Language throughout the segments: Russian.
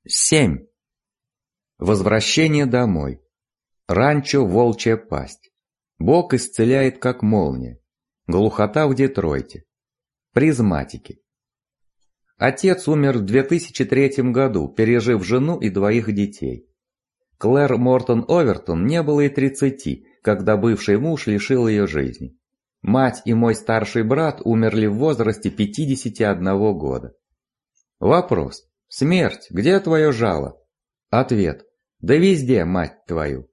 7. Возвращение домой. Ранчо «Волчья пасть». Бог исцеляет как молния. Глухота в Детройте. Призматики. Отец умер в 2003 году, пережив жену и 2 детей. Клэр Мортон Овертон не было и 30, когда бывший муж лишил ее жизни. Мать и мой старший брат умерли в возрасте 51 года. Вопрос. Смерть, где твое жало? Ответ. Да везде, мать твою.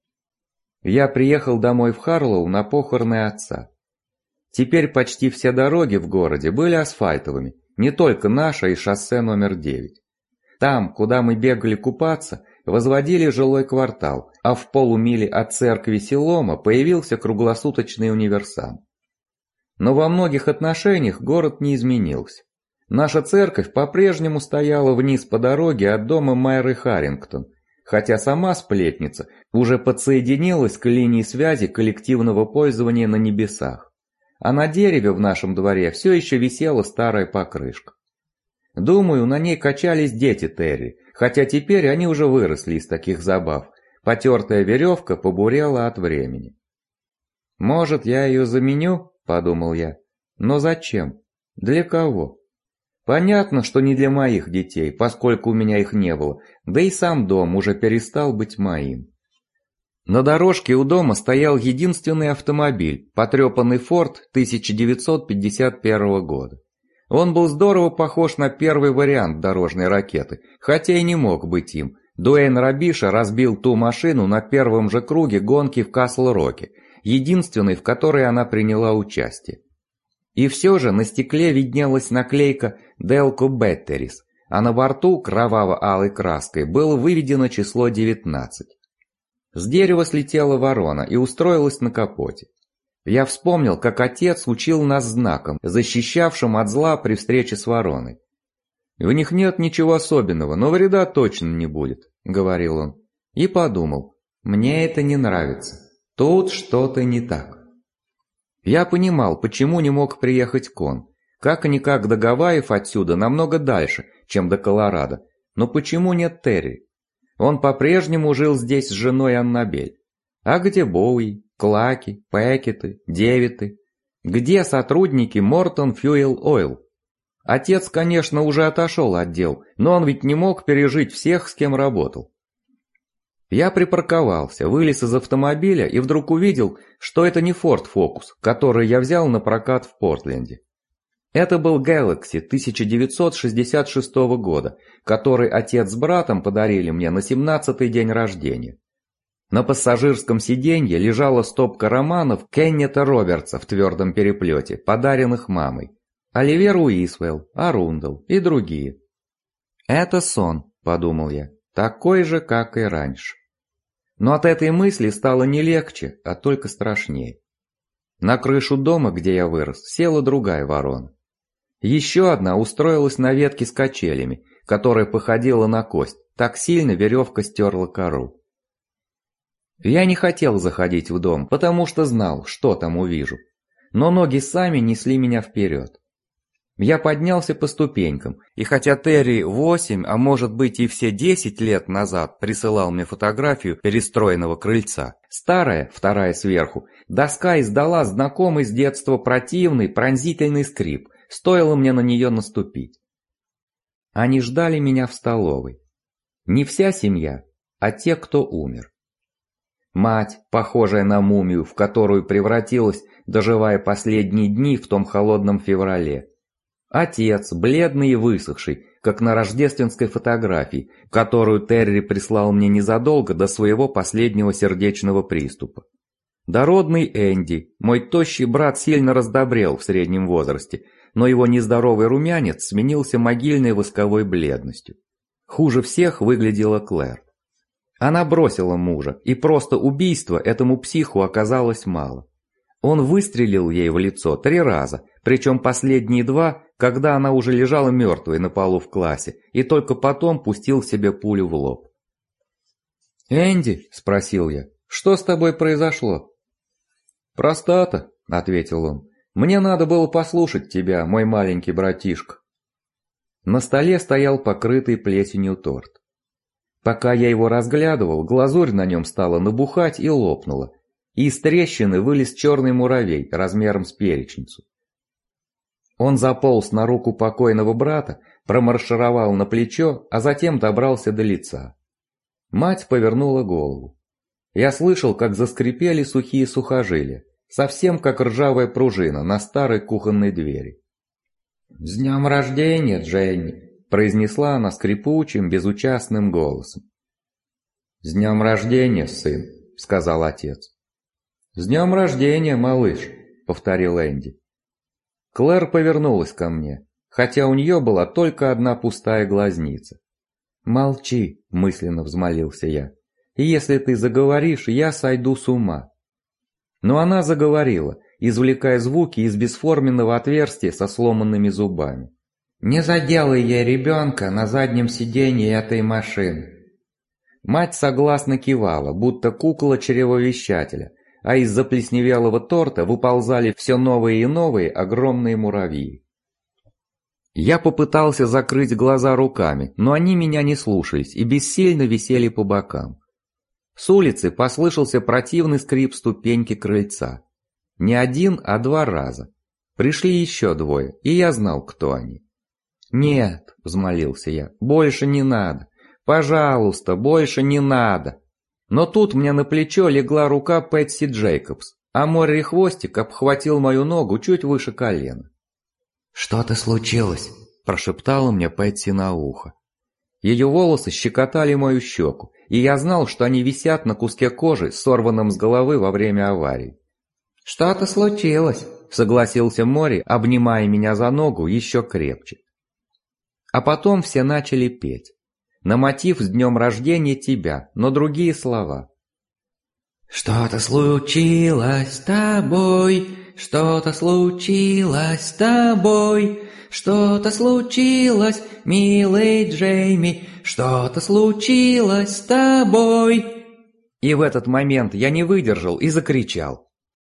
Я приехал домой в Харлоу на похороны отца. Теперь почти все дороги в городе были асфальтовыми, не только наша и шоссе номер 9. Там, куда мы бегали купаться, возводили жилой квартал, а в полумиле от церкви Силома появился круглосуточный универсам. Но во многих отношениях город не изменился. Наша церковь по-прежнему стояла вниз по дороге от дома Майры Харрингтон, хотя сама сплетница уже подсоединилась к линии связи коллективного пользования на небесах. А на дереве в нашем дворе все еще висела старая покрышка. Думаю, на ней качались дети Терри, хотя теперь они уже выросли из таких забав. Потертая веревка побурела от времени. «Может, я ее заменю?» – подумал я. «Но зачем? Для кого?» Понятно, что не для моих детей, поскольку у меня их не было, да и сам дом уже перестал быть моим. На дорожке у дома стоял единственный автомобиль, потрепанный Форд 1951 года. Он был здорово похож на первый вариант дорожной ракеты, хотя и не мог быть им. Дуэйн Рабиша разбил ту машину на первом же круге гонки в Касл-Роке, единственной, в которой она приняла участие. И все же на стекле виднелась наклейка «Делко Беттерис», а на борту кроваво-алой краской было выведено число 19. С дерева слетела ворона и устроилась на капоте. Я вспомнил, как отец учил нас знаком, защищавшим от зла при встрече с вороной. «В них нет ничего особенного, но вреда точно не будет», — говорил он. И подумал, мне это не нравится, тут что-то не так. Я понимал, почему не мог приехать Кон. Как-никак до Гавайев отсюда намного дальше, чем до Колорадо. Но почему нет Терри? Он по-прежнему жил здесь с женой Аннабель. А где Боуи, Клаки, Пекеты, Девиты? Где сотрудники Мортон Фьюэл Ойл? Отец, конечно, уже отошел от дел, но он ведь не мог пережить всех, с кем работал. Я припарковался, вылез из автомобиля и вдруг увидел, что это не Ford Focus, который я взял на прокат в Портленде. Это был Galaxy 1966 года, который отец с братом подарили мне на 17-й день рождения. На пассажирском сиденье лежала стопка романов Кеннета Робертса в твердом переплете, подаренных мамой. Оливер Уисвелл, Арундел и другие. «Это сон», — подумал я, — «такой же, как и раньше». Но от этой мысли стало не легче, а только страшнее. На крышу дома, где я вырос, села другая ворона. Еще одна устроилась на ветке с качелями, которая походила на кость, так сильно веревка стерла кору. Я не хотел заходить в дом, потому что знал, что там увижу. Но ноги сами несли меня вперед. Я поднялся по ступенькам, и хотя Терри 8, а может быть и все 10 лет назад присылал мне фотографию перестроенного крыльца, старая, вторая сверху, доска издала знакомый с детства противный, пронзительный скрип, стоило мне на нее наступить. Они ждали меня в столовой. Не вся семья, а те, кто умер. Мать, похожая на мумию, в которую превратилась, доживая последние дни в том холодном феврале. Отец, бледный и высохший, как на рождественской фотографии, которую Терри прислал мне незадолго до своего последнего сердечного приступа. Дородный Энди, мой тощий брат, сильно раздобрел в среднем возрасте, но его нездоровый румянец сменился могильной восковой бледностью. Хуже всех выглядела Клэр. Она бросила мужа, и просто убийства этому психу оказалось мало. Он выстрелил ей в лицо 3 раза, причем последние 2, когда она уже лежала мертвой на полу в классе, и только потом пустил себе пулю в лоб. «Энди», — спросил я, — «что с тобой произошло?» «Простата», — ответил он, — «мне надо было послушать тебя, мой маленький братишка». На столе стоял покрытый плесенью торт. Пока я его разглядывал, глазурь на нем стала набухать и лопнула, и из трещины вылез черный муравей размером с перечницу. Он заполз на руку покойного брата, промаршировал на плечо, а затем добрался до лица. Мать повернула голову. Я слышал, как заскрипели сухие сухожилия, совсем как ржавая пружина на старой кухонной двери. «С днем рождения, Дженни!» – произнесла она скрипучим, безучастным голосом. «С днем рождения, сын!» – сказал отец. «С днем рождения, малыш!» – повторил Энди. Клэр повернулась ко мне, хотя у нее была только одна пустая глазница. «Молчи!» – мысленно взмолился я. «И если ты заговоришь, я сойду с ума!» Но она заговорила, извлекая звуки из бесформенного отверстия со сломанными зубами. «Не заделай ей ребенка на заднем сиденье этой машины!» Мать согласно кивала, будто кукла чревовещателя, а из заплесневелого торта выползали все новые и новые огромные муравьи. Я попытался закрыть глаза руками, но они меня не слушались и бессильно висели по бокам. С улицы послышался противный скрип ступеньки крыльца. Не один, а 2 раза. Пришли еще 2, и я знал, кто они. «Нет», — взмолился я, — «больше не надо. Пожалуйста, больше не надо». Но тут мне на плечо легла рука Пэтси Джейкобс, а Морри Хвостик обхватил мою ногу чуть выше колена. «Что-то случилось?» – прошептала мне Пэтси на ухо. Ее волосы щекотали мою щеку, и я знал, что они висят на куске кожи, сорванном с головы во время аварии. «Что-то случилось», – согласился Морри, обнимая меня за ногу еще крепче. А потом все начали петь. На мотив «С днем рождения тебя», но другие слова. «Что-то случилось с тобой, что-то случилось с тобой, что-то случилось, милый Джейми, что-то случилось с тобой». И в этот момент я не выдержал и закричал.